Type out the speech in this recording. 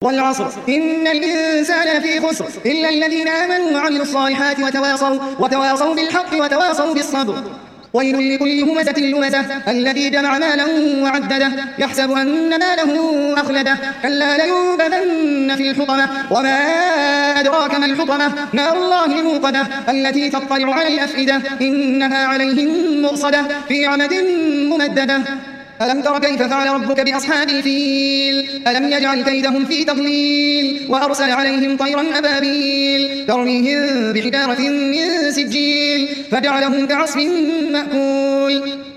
والعصر إن الإنسان لفي خسر إلا الذين آمنوا وعملوا الصالحات وتواصوا بالحق وتواصوا بالصبر. ويل لكل همزة لمزة الذي جمع مالا وعدده يحسب أن ماله أخلده كلا لينبذن في الحطمة وما أدراك ما الحطمة نار الله الموقدة التي تطلع على الأفئدة إنها عليهم مؤصدة في عمد ممددة. ألم تر كيف فعل ربك بأصحاب الفيل ألم يجعل كيدهم في تضليل وأرسل عليهم طيرا أبابيل ترميهم بحجارة من سجيل فجعلهم كعصف مأكول.